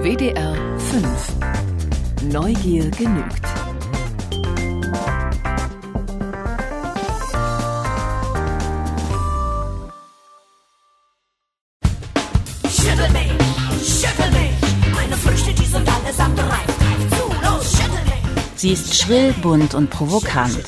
WDR 5. Neugier genügt. Schüttel mich, meine Früchte, die sind allesamt reif. Greif zu, los, schüttel mich. Sie ist schrill, bunt und provokant. Schüttel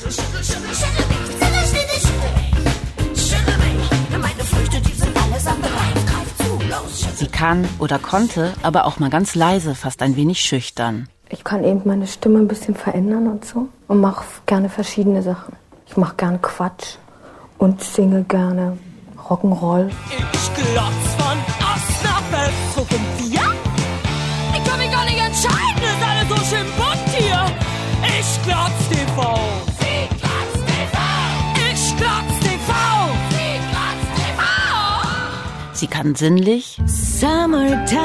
mich, meine Früchte, die sind allesamt reif. Greif zu, los, schüttel mich. Sie kann oder konnte, aber auch mal ganz leise, fast ein wenig schüchtern. Ich kann eben meine Stimme ein bisschen verändern und so und mache gerne verschiedene Sachen. Ich mache gerne Quatsch und singe gerne Rock'n'Roll. Ich glotz von Ost nach West, so sind wir. Ich kann mich gar nicht entscheiden, ist alles so schön bunt hier. Ich glotz TV. Sie glotz TV. Ich glotz TV. Sie glotz TV. Sie kann sinnlich Summertime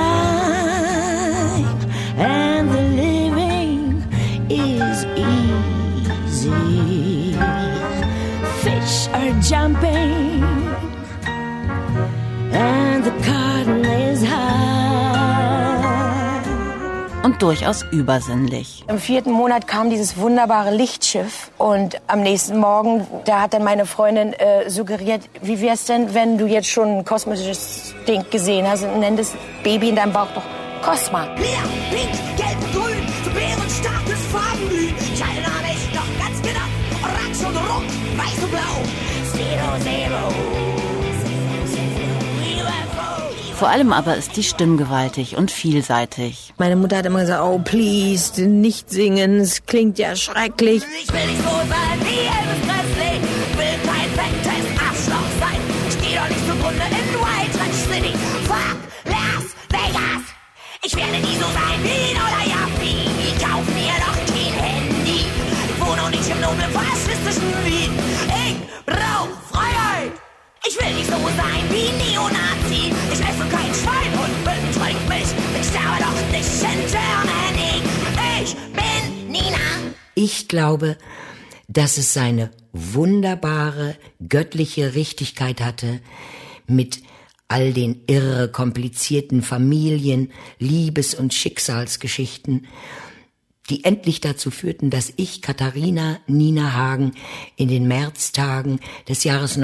and the living is easy. Fish are jumping and the cotton is high. und durchaus übersinnlich. Im 4. Monat kam dieses wunderbare Lichtschiff und am nächsten Morgen, da hat dann meine Freundin suggeriert, wie wär's denn, wenn du jetzt schon ein kosmisches Ding gesehen hast und nenn das Baby in deinem Bauch doch Cosma. Lila, pink, gelb, grün, so bärenstarkes Farbenglühen. Ich halte da nicht noch ganz genau. Orange und rot, weiß und blau. Zero, zero. Vor allem aber ist die stimmgewaltig und vielseitig. Meine Mutter hat immer gesagt, oh please, nicht singen, es klingt ja schrecklich. Ich will nicht so sein wie Elvis Presley. Ich will kein fettes Arschloch sein. Ich geh doch nicht zugrunde in White Trash City. Fuck Las Vegas. Ich werde nie so sein wie Lola Yappi. Ich kauf mir doch kein Handy. Ich wohne noch nicht im noblen faschistischen Wien. Ich brauch Freiheit. Ich will nicht so sein wie Neonazi. Ich esse kein Schwein und betrink mich. Ich sterbe doch nicht in Germany. Ich bin Nina. Ich glaube, dass es seine wunderbare, göttliche Richtigkeit hatte, mit all den irre komplizierten Familien-, Liebes- und Schicksalsgeschichten, die endlich dazu führten, dass ich, Katharina Nina Hagen, in den Märztagen des Jahres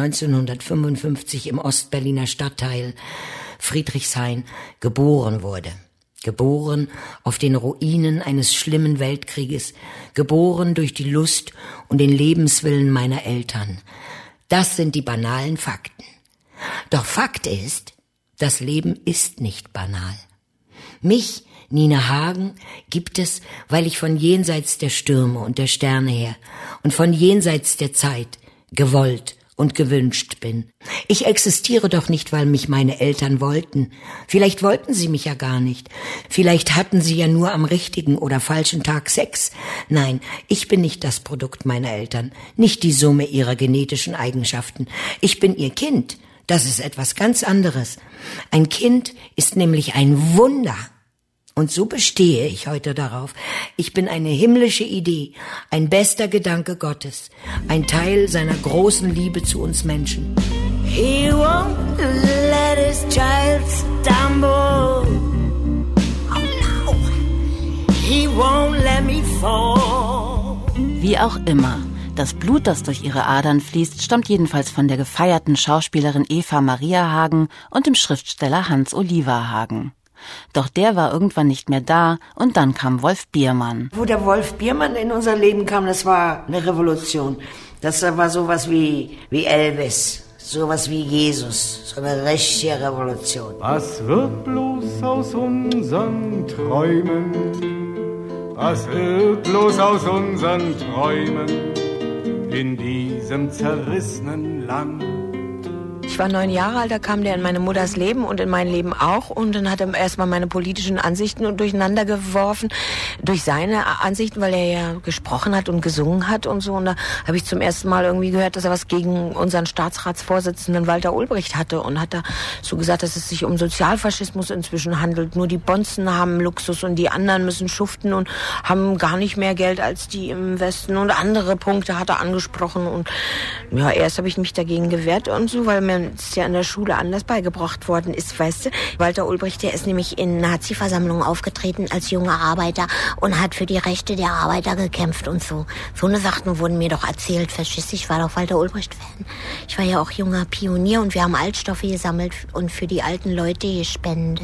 1955 im Ostberliner Stadtteil Friedrichshain geboren wurde. Geboren auf den Ruinen eines schlimmen Weltkrieges, geboren durch die Lust und den Lebenswillen meiner Eltern. Das sind die banalen Fakten. Doch Fakt ist, das Leben ist nicht banal. Mich, Nina Hagen, gibt es, weil ich von jenseits der Stürme und der Sterne her und von jenseits der Zeit gewollt und gewünscht bin. Ich existiere doch nicht, weil mich meine Eltern wollten. Vielleicht wollten sie mich ja gar nicht. Vielleicht hatten sie ja nur am richtigen oder falschen Tag Sex. Nein, ich bin nicht das Produkt meiner Eltern, nicht die Summe ihrer genetischen Eigenschaften. Ich bin ihr Kind. Das ist etwas ganz anderes. Ein Kind ist nämlich ein Wunder. Und so bestehe ich heute darauf. Ich bin eine himmlische Idee, ein bester Gedanke Gottes, ein Teil seiner großen Liebe zu uns Menschen. He won't let his child stumble. Oh no. He won't let me fall. Wie auch immer. Das Blut, das durch ihre Adern fließt, stammt jedenfalls von der gefeierten Schauspielerin Eva Maria Hagen und dem Schriftsteller Hans Oliver Hagen. Doch der war irgendwann nicht mehr da und dann kam Wolf Biermann. Wo der Wolf Biermann in unser Leben kam, das war eine Revolution. Das war sowas wie Elvis, sowas wie Jesus, so eine richtige Revolution. Was wird bloß aus unseren Träumen? Was wird bloß aus unseren Träumen in diesem zerrissenen Land? Ich war 9 Jahre alt, da kam der in meine Mutters Leben und in mein Leben auch und dann hat er erstmal meine politischen Ansichten durcheinander geworfen, durch seine Ansichten, weil er ja gesprochen hat und gesungen hat und so und da habe ich zum ersten Mal irgendwie gehört, dass er was gegen unseren Staatsratsvorsitzenden Walter Ulbricht hatte und hat da so gesagt, dass es sich um Sozialfaschismus inzwischen handelt, nur die Bonzen haben Luxus und die anderen müssen schuften und haben gar nicht mehr Geld als die im Westen und andere Punkte hat er angesprochen und ja, erst habe ich mich dagegen gewehrt und so, weil mir uns ja in der Schule anders beigebracht worden ist, weißt du. Walter Ulbricht, der ist nämlich in Nazi-Versammlungen aufgetreten als junger Arbeiter und hat für die Rechte der Arbeiter gekämpft und so. So eine Sachen wurden mir doch erzählt, verstehst du? Ich war doch Walter Ulbricht-Fan. Ich war ja auch junger Pionier und wir haben Altstoffe gesammelt und für die alten Leute gespendet.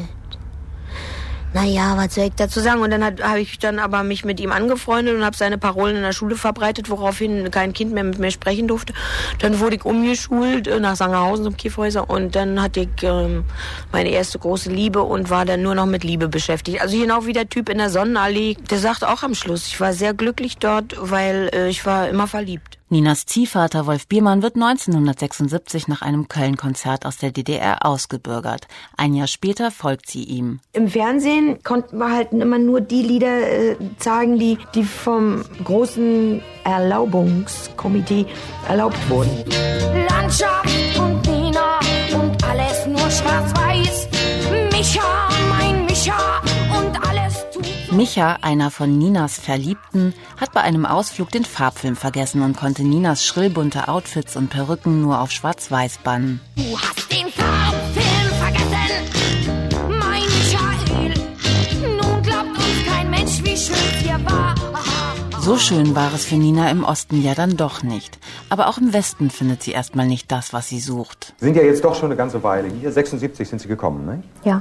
Naja, was soll ich dazu sagen? Und dann habe ich dann aber mich mit ihm angefreundet und habe seine Parolen in der Schule verbreitet, woraufhin kein Kind mehr mit mir sprechen durfte. Dann wurde ich umgeschult nach Sangerhausen zum Kiefhäuser und dann hatte ich meine erste große Liebe und war dann nur noch mit Liebe beschäftigt. Also genau wie der Typ in der Sonnenallee, der sagt auch am Schluss, ich war sehr glücklich dort, weil ich war immer verliebt. Ninas Ziehvater Wolf Biermann wird 1976 nach einem Köln-Konzert aus der DDR ausgebürgert. Ein Jahr später folgt sie ihm. Im Fernsehen konnten wir halt immer nur die Lieder zeigen, die vom großen Erlaubungskomitee erlaubt wurden. Landschaft und Nina und alles nur schwarz-weiß. Micha, mein Micha und alles tut. Micha, einer von Ninas Verliebten, hat bei einem Ausflug den Farbfilm vergessen und konnte Ninas schrillbunte Outfits und Perücken nur auf schwarz-weiß bannen. Du hast den Farbfilm vergessen, mein Michael. Nun glaubt uns kein Mensch, wie schön hier war. So schön war es für Nina im Osten ja dann doch nicht. Aber auch im Westen findet sie erstmal nicht das, was sie sucht. Sie sind ja jetzt doch schon eine ganze Weile hier. 76 sind Sie gekommen, ne? Ja.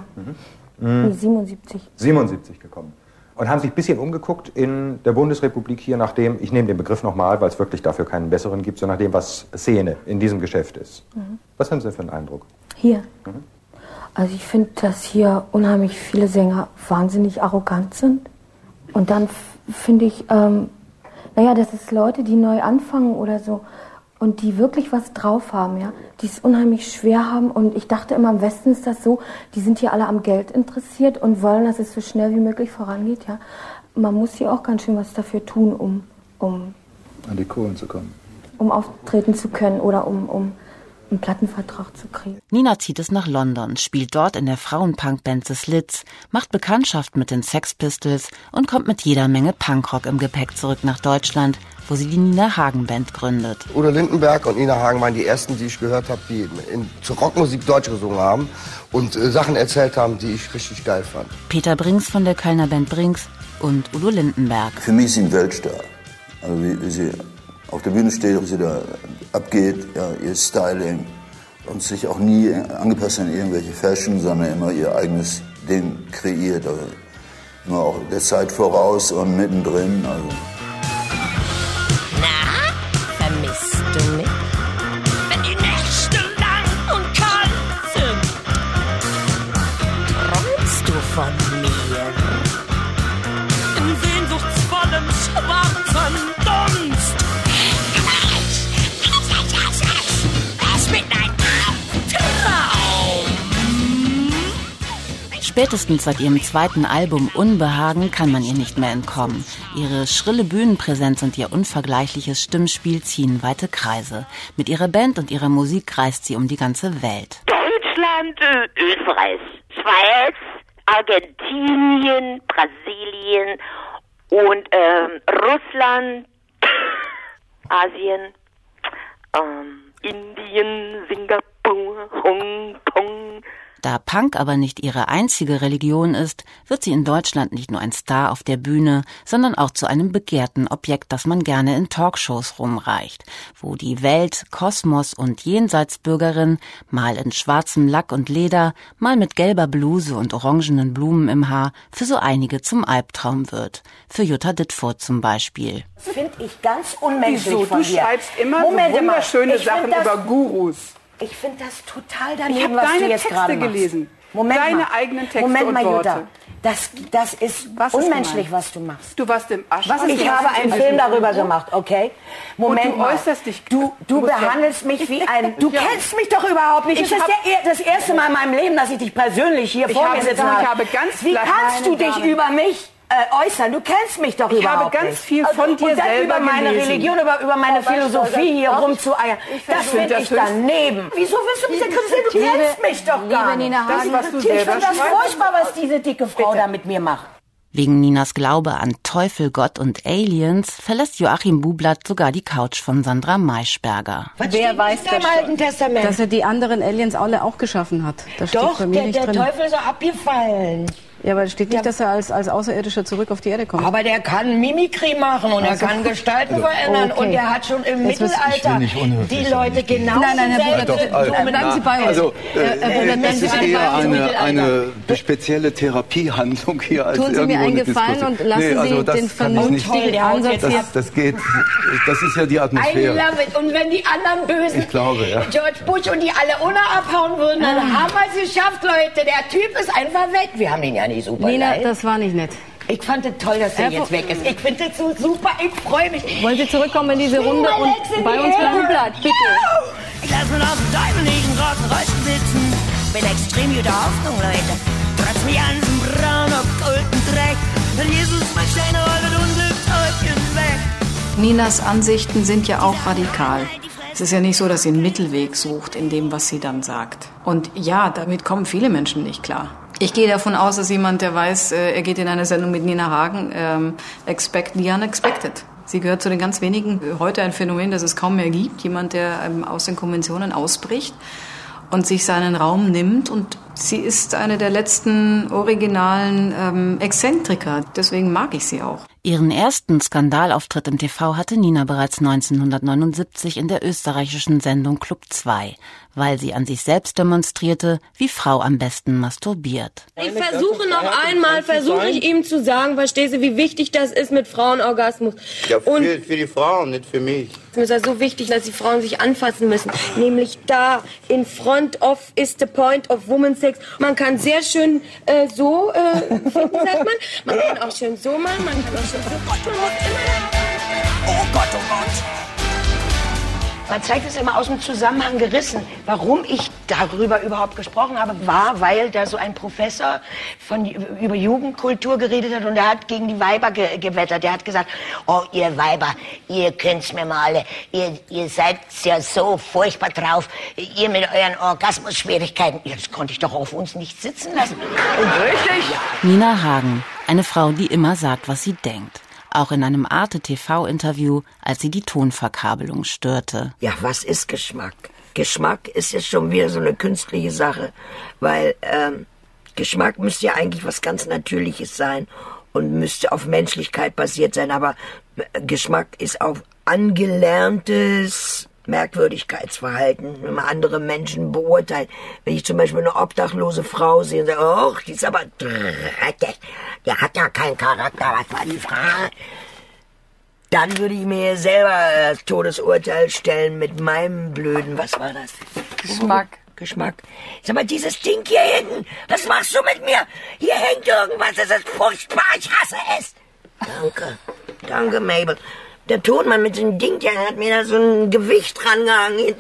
77. 77 gekommen. Und haben sich ein bisschen umgeguckt in der Bundesrepublik hier nach dem, ich nehme den Begriff nochmal, weil es wirklich dafür keinen besseren gibt, so nach dem, was Szene in diesem Geschäft ist. Was haben Sie denn für einen Eindruck? Hier? Also ich finde, dass hier unheimlich viele Sänger wahnsinnig arrogant sind. Und dann finde ich, das ist Leute, die neu anfangen oder so und die wirklich was drauf haben, ja, die es unheimlich schwer haben. Und ich dachte immer, im Westen ist das so, die sind hier alle am Geld interessiert und wollen, dass es so schnell wie möglich vorangeht, ja. Man muss hier auch ganz schön was dafür tun, um an die Kohlen zu kommen. Um auftreten zu können oder um einen Plattenvertrag zu kriegen. Nina zieht es nach London, spielt dort in der Frauenpunkband The Slits, macht Bekanntschaft mit den Sex Pistols und kommt mit jeder Menge Punkrock im Gepäck zurück nach Deutschland, wo sie die Nina Hagen Band gründet. Udo Lindenberg und Nina Hagen waren die ersten, die ich gehört habe, die zur Rockmusik Deutsch gesungen haben und Sachen erzählt haben, die ich richtig geil fand. Peter Brinks von der Kölner Band Brinks und Udo Lindenberg. Für mich sind Weltstar. Also wie sie auf der Bühne steht, wie sie da abgeht, ja, ihr Styling und sich auch nie angepasst an irgendwelche Fashion, sondern immer ihr eigenes Ding kreiert. Also immer auch der Zeit voraus und mittendrin. Also. Na, vermisst du mich? Wenn die Nächte lang und kalt sind, träumst du von mir? In sehnsuchtsvollem schwarzen Dunst. Spätestens seit ihrem zweiten Album Unbehagen kann man ihr nicht mehr entkommen. Ihre schrille Bühnenpräsenz und ihr unvergleichliches Stimmspiel ziehen weite Kreise. Mit ihrer Band und ihrer Musik reist sie um die ganze Welt. Deutschland, Österreich, Schweiz, Argentinien, Brasilien und Russland, Asien, Indien, Singapur, Hongkong. Da Punk aber nicht ihre einzige Religion ist, wird sie in Deutschland nicht nur ein Star auf der Bühne, sondern auch zu einem begehrten Objekt, das man gerne in Talkshows rumreicht, wo die Welt-, Kosmos- und Jenseitsbürgerin mal in schwarzem Lack und Leder, mal mit gelber Bluse und orangenen Blumen im Haar für so einige zum Albtraum wird. Für Jutta Dittfurt zum Beispiel. Das finde ich ganz unmenschlich Wieso? von dir. Du schreibst immer so wunderschöne Sachen über Gurus. Ich finde das total daneben, ich habe was du deine jetzt Texte gerade machst. gelesen. Moment deine mal. eigenen Texte Moment mal, und Worte. Jutta. Das ist unmenschlich, was du machst. Du warst im Aschenputtel. Ich habe einen Film darüber gemacht, okay? Moment und du äußerst dich. Du behandelst mich wie ein... Du kennst mich doch überhaupt nicht. Das ist das erste Mal in meinem Leben, dass ich dich persönlich hier vor mir sitzen habe. Ich habe ganz Wie kannst du dich über mich äußern? Du kennst mich doch überhaupt nicht. Ich habe ganz viel von dir selber über meine gelesen. Religion, über meine Philosophie hier rumzueiern. Das finde ich daneben. Wieso willst du mich denn kritisieren? Du kennst mich doch gar nicht. Das, was du Ich finde selber das furchtbar, was diese dicke Frau da mit mir macht. Wegen Ninas Glaube an Teufel, Gott und Aliens verlässt Joachim Bublatt sogar die Couch von Sandra Maischberger. Wer weiß das im Alten Testament? Dass er die anderen Aliens alle auch geschaffen hat. Das steht Doch, bei mir nicht der drin. Teufel ist so abgefallen. Ja, aber es steht nicht, dass er als Außerirdischer zurück auf die Erde kommt. Aber der kann Mimikry machen und er kann Gestalten verändern. Okay. Und er hat schon im Mittelalter die Leute genau Nein, bleiben Sie bei uns. Also, das ist eher eine spezielle Therapiehandlung hier als Tun Sie mir einen Gefallen und lassen Sie den vernünftigen Ansatz hier. Das geht, das ist ja die I Atmosphäre. love it. Und wenn die anderen Bösen, Ich glaube, ja. George Bush und die alle ohne abhauen würden, dann haben wir es geschafft, Leute. Der Typ ist einfach weg. Wir haben ihn ja nicht super Nina, leid. das war nicht nett. Ich fand es toll, dass er jetzt weg ist. Ich finde das so super. Ich freue mich. Wollen Sie zurückkommen in diese Runde und bei uns bleiben? Bitte. Ich lass mir auf dem Teufel nicht im Rollstuhl sitzen. Bin extrem guter Hoffnung, Leute. Trotz mir ganzen braun okkulten Dreck. Denn Jesus macht seine Rolle mit unsere Teufel weg. Ninas Ansichten sind ja auch radikal. Es ist ja nicht so, dass sie einen Mittelweg sucht in dem, was sie dann sagt. Und ja, damit kommen viele Menschen nicht klar. Ich gehe davon aus, dass jemand, der weiß, er geht in eine Sendung mit Nina Hagen, expect the unexpected. Sie gehört zu den ganz wenigen, heute ein Phänomen, das es kaum mehr gibt. Jemand, der aus den Konventionen ausbricht und sich seinen Raum nimmt. Und sie ist eine der letzten originalen Exzentriker. Deswegen mag ich sie auch. Ihren ersten Skandalauftritt im TV hatte Nina bereits 1979 in der österreichischen Sendung Club 2, weil sie an sich selbst demonstrierte, wie Frau am besten masturbiert. Ich versuche ihm zu sagen, verstehst du, wie wichtig das ist mit Frauenorgasmus. Ja, für die Frauen, nicht für mich. Mir ist das so wichtig, dass die Frauen sich anfassen müssen. Nämlich da, in front of is the point of woman sex. Man kann sehr schön wie sagt man? Man kann auch schön so machen, man kann auch schön so. Oh Gott, oh Gott. Man zeigt es immer aus dem Zusammenhang gerissen. Warum ich darüber überhaupt gesprochen habe, war, weil da so ein Professor über Jugendkultur geredet hat und er hat gegen die Weiber gewettert. Der hat gesagt, Oh, ihr Weiber, ihr könnt's mir mal alle. Ihr seid ja so furchtbar drauf. Ihr mit euren Orgasmusschwierigkeiten. Das konnte ich doch auf uns nicht sitzen lassen. richtig? Nina Hagen, eine Frau, die immer sagt, was sie denkt. Auch in einem Arte-TV-Interview, als sie die Tonverkabelung störte. Ja, was ist Geschmack? Geschmack ist ja schon wieder so eine künstliche Sache, weil Geschmack müsste ja eigentlich was ganz Natürliches sein und müsste auf Menschlichkeit basiert sein, aber Geschmack ist auf angelerntes Merkwürdigkeitsverhalten, wenn man andere Menschen beurteilt. Wenn ich zum Beispiel eine obdachlose Frau sehe und sage, oh, die ist aber dreckig, der hat ja keinen Charakter, was war die Frage? Dann würde ich mir selber das Todesurteil stellen mit meinem blöden, was war das? Geschmack. Sag mal, dieses Ding hier hinten, was machst du mit mir? Hier hängt irgendwas, das ist furchtbar, ich hasse es. Danke, Mabel. Der Tonmann mit dem Ding, der hat mir da so ein Gewicht rangehangen.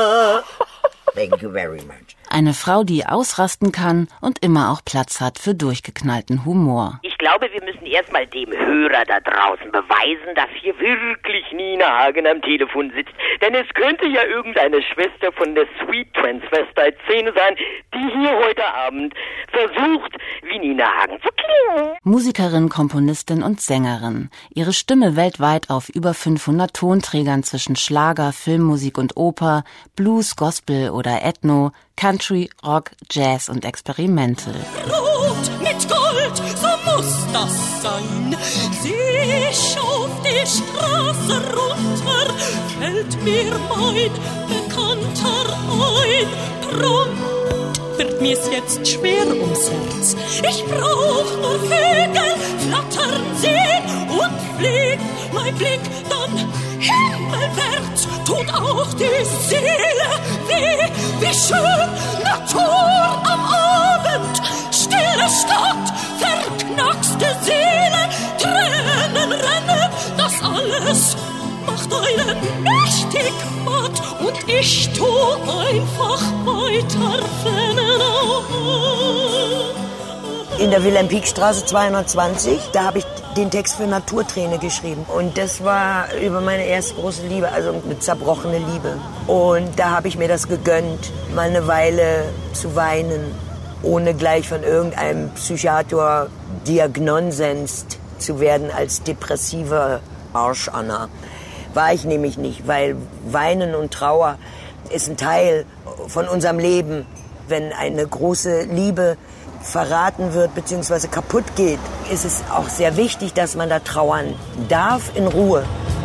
Thank you very much. Eine Frau, die ausrasten kann und immer auch Platz hat für durchgeknallten Humor. Ich glaube, wir müssen erstmal dem Hörer da draußen beweisen, dass hier wirklich Nina Hagen am Telefon sitzt. Denn es könnte ja irgendeine Schwester von der Sweet Transvestite-Szene sein, die hier heute Abend versucht, wie Nina Hagen zu klingen. Musikerin, Komponistin und Sängerin. Ihre Stimme weltweit auf über 500 Tonträgern zwischen Schlager, Filmmusik und Oper, Blues, Gospel oder Ethno, Country, Rock, Jazz und Experimental. Rot mit Gold, so muss das sein. Sieh ich auf die Straße runter, fällt mir mein Bekannter ein. Drum wird mir's jetzt schwer ums Herz. Ich brauch nur Vögel flattern sehen und fliegt mein Blick dann himmelwärts. Tut auch die Seele weh, wie schön Natur am Abend. Stille Stadt, verknackste Seele, Tränen rennen, das alles macht einen mächtig matt. Und ich tu einfach weiter rennen. In der Wilhelm-Pieck-Straße 220, da habe ich den Text für Naturträne geschrieben. Und das war über meine erste große Liebe, also eine zerbrochene Liebe. Und da habe ich mir das gegönnt, mal eine Weile zu weinen. ohne gleich von irgendeinem Psychiater diagnosensed zu werden als depressiver Arschanna. War ich nämlich nicht, weil Weinen und Trauer ist ein Teil von unserem Leben. Wenn eine große Liebe verraten wird bzw. kaputt geht, ist es auch sehr wichtig, dass man da trauern darf in Ruhe.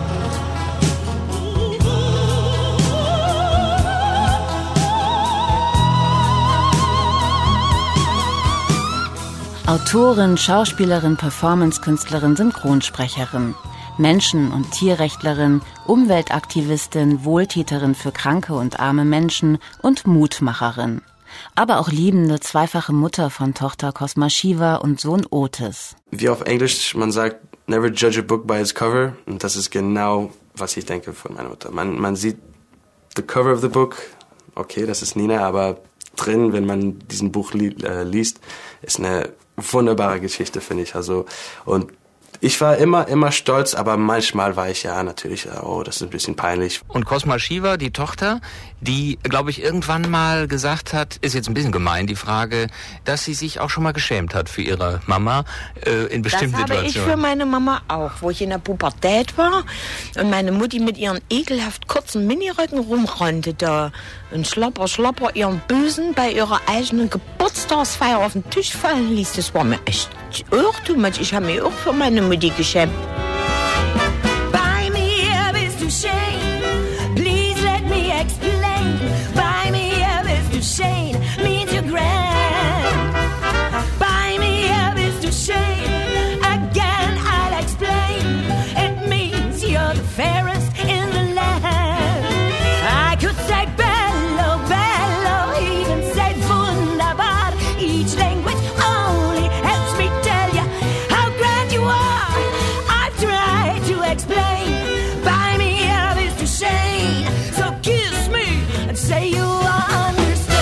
Autorin, Schauspielerin, Performancekünstlerin, Synchronsprecherin, Menschen- und Tierrechtlerin, Umweltaktivistin, Wohltäterin für kranke und arme Menschen und Mutmacherin. Aber auch liebende, zweifache Mutter von Tochter Cosma Shiva und Sohn Otis. Wie auf Englisch, man sagt, never judge a book by its cover. Und das ist genau, was ich denke von meiner Mutter. Man sieht the cover of the book, okay, das ist Nina, aber drin, wenn man diesen Buch liest, ist eine wunderbare Geschichte, finde ich. Also, und ich war immer stolz, aber manchmal war ich ja natürlich, das ist ein bisschen peinlich. Und Cosma Shiva, die Tochter, die, glaube ich, irgendwann mal gesagt hat, ist jetzt ein bisschen gemein, die Frage, dass sie sich auch schon mal geschämt hat für ihre Mama in bestimmten Situationen. Das habe ich für meine Mama auch, wo ich in der Pubertät war und meine Mutti mit ihren ekelhaft kurzen Miniröcken rumrannte da und schlapper ihren Busen bei ihrer eigenen Geburtstagsfeier auf den Tisch fallen ließ. Das war mir echt Irrtum. Ich habe mich auch für meine Mutti geschämt. Bei mir bist du schön, please let me explain. Bei mir bist du schön, means you're grand. Bei mir bist du schön, again I'll explain. It means you're the fairest in the land. I could say bello, bello, even say wunderbar. Each language only helps me tell you how grand you are. I've tried to explain. By me bist du schön, so kiss me and say you understand.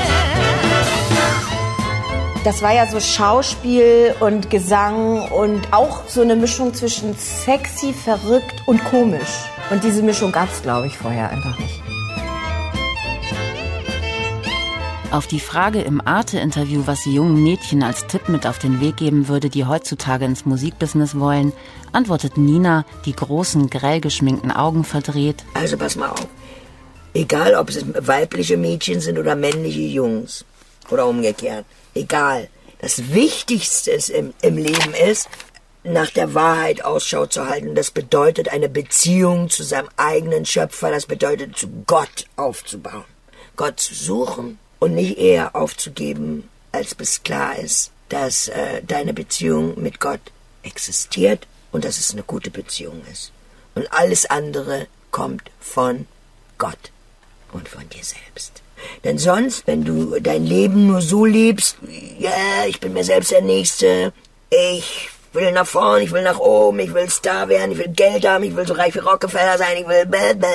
Das war ja so Schauspiel und Gesang und auch so eine Mischung zwischen sexy, verrückt und komisch. Und diese Mischung gab es, glaube ich, vorher einfach nicht. Auf die Frage im Arte-Interview, was sie jungen Mädchen als Tipp mit auf den Weg geben würde, die heutzutage ins Musikbusiness wollen, antwortet Nina, die großen, grell geschminkten Augen verdreht. Also pass mal auf. Egal, ob es weibliche Mädchen sind oder männliche Jungs. Oder umgekehrt. Egal. Das Wichtigste im Leben ist, nach der Wahrheit Ausschau zu halten. Das bedeutet, eine Beziehung zu seinem eigenen Schöpfer, das bedeutet, zu Gott aufzubauen. Gott zu suchen und nicht eher aufzugeben, als bis klar ist, dass deine Beziehung mit Gott existiert und dass es eine gute Beziehung ist. Und alles andere kommt von Gott und von dir selbst. Denn sonst, wenn du dein Leben nur so lebst, ja, ich bin mir selbst der Nächste, ich will nach vorn, ich will nach oben, ich will Star werden, ich will Geld haben, ich will so reich wie Rockefeller sein, ich will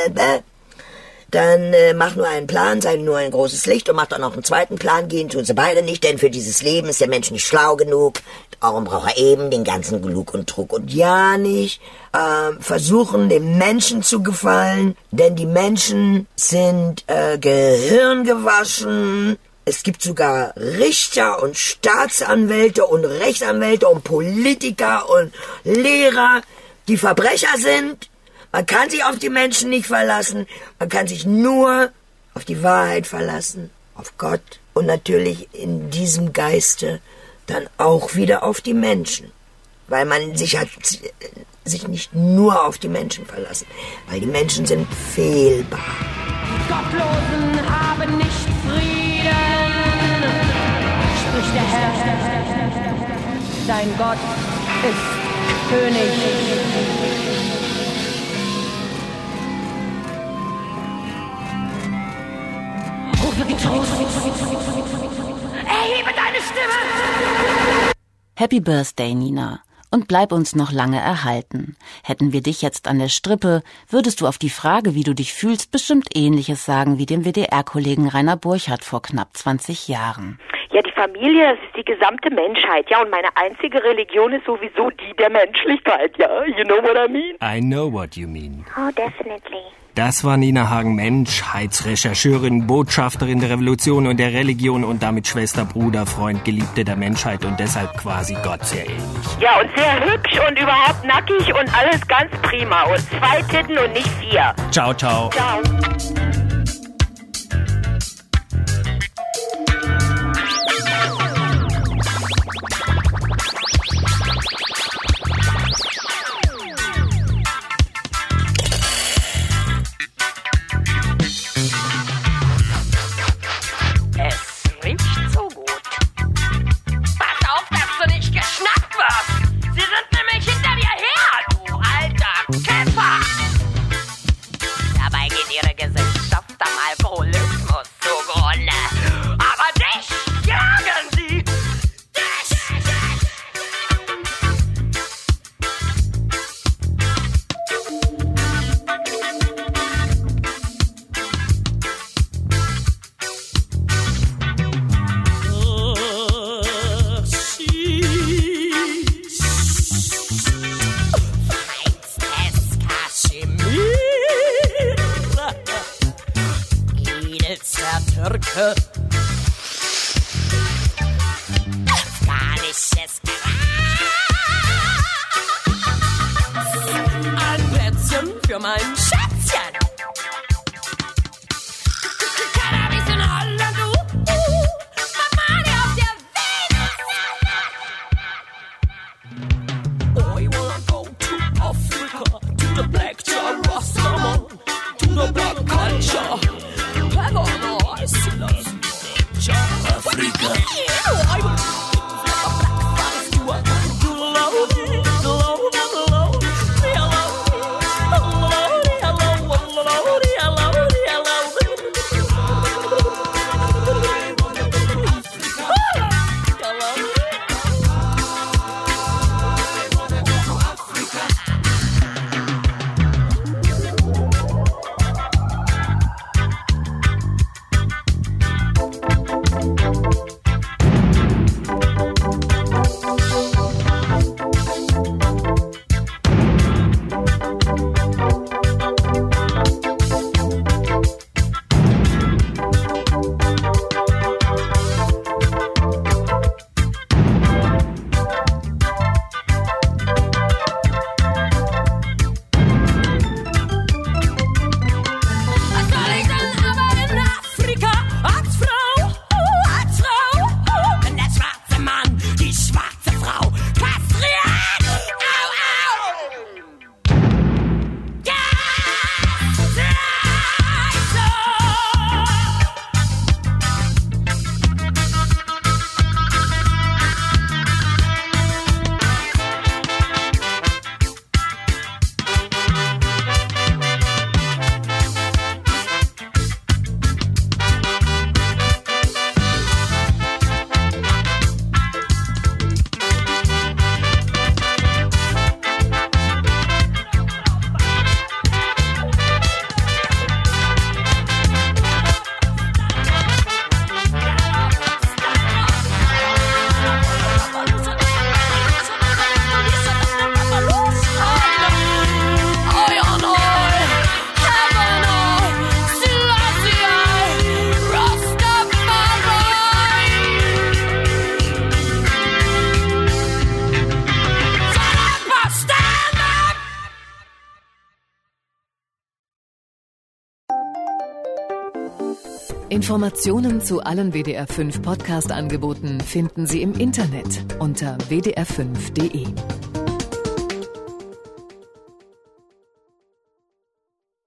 dann mach nur einen Plan, sei nur ein großes Licht und mach dann noch einen zweiten Plan, gehen tun sie beide nicht, denn für dieses Leben ist der Mensch nicht schlau genug, darum braucht er eben den ganzen Lug und Trug und ja nicht versuchen, dem Menschen zu gefallen, denn die Menschen sind gehirngewaschen. Es gibt sogar Richter und Staatsanwälte und Rechtsanwälte und Politiker und Lehrer, die Verbrecher sind. Man kann sich auf die Menschen nicht verlassen. Man kann sich nur auf die Wahrheit verlassen, auf Gott und natürlich in diesem Geiste dann auch wieder auf die Menschen. Weil man sich nicht nur auf die Menschen verlassen, weil die Menschen sind fehlbar. Die Gottlosen haben nicht Frieden, spricht der Herr. Dein Gott ist König. Erhebe deine Stimme! Happy Birthday, Nina. Und bleib uns noch lange erhalten. Hätten wir dich jetzt an der Strippe, würdest du auf die Frage, wie du dich fühlst, bestimmt Ähnliches sagen wie dem WDR-Kollegen Rainer Burchardt vor knapp 20 Jahren. Ja, die Familie, das ist die gesamte Menschheit, ja, und meine einzige Religion ist sowieso die der Menschlichkeit, ja, you know what I mean? I know what you mean. Oh, definitely. Das war Nina Hagen, Menschheitsrechercheurin, Botschafterin der Revolution und der Religion und damit Schwester, Bruder, Freund, Geliebte der Menschheit und deshalb quasi Gott sehr ähnlich. Ja, und sehr hübsch und überhaupt nackig und alles ganz prima. Und 2 Titten und nicht 4. Ciao, ciao. Ciao. Afghanisches ein Plätzchen für mein Schätzchen. Cannabis in Holland, Mamani auf der Venus. I wanna go to Africa, to the black jar Rastaman, to the black culture. Heaven, I see love. Africa. Informationen zu allen WDR 5 Podcast-Angeboten finden Sie im Internet unter wdr5.de.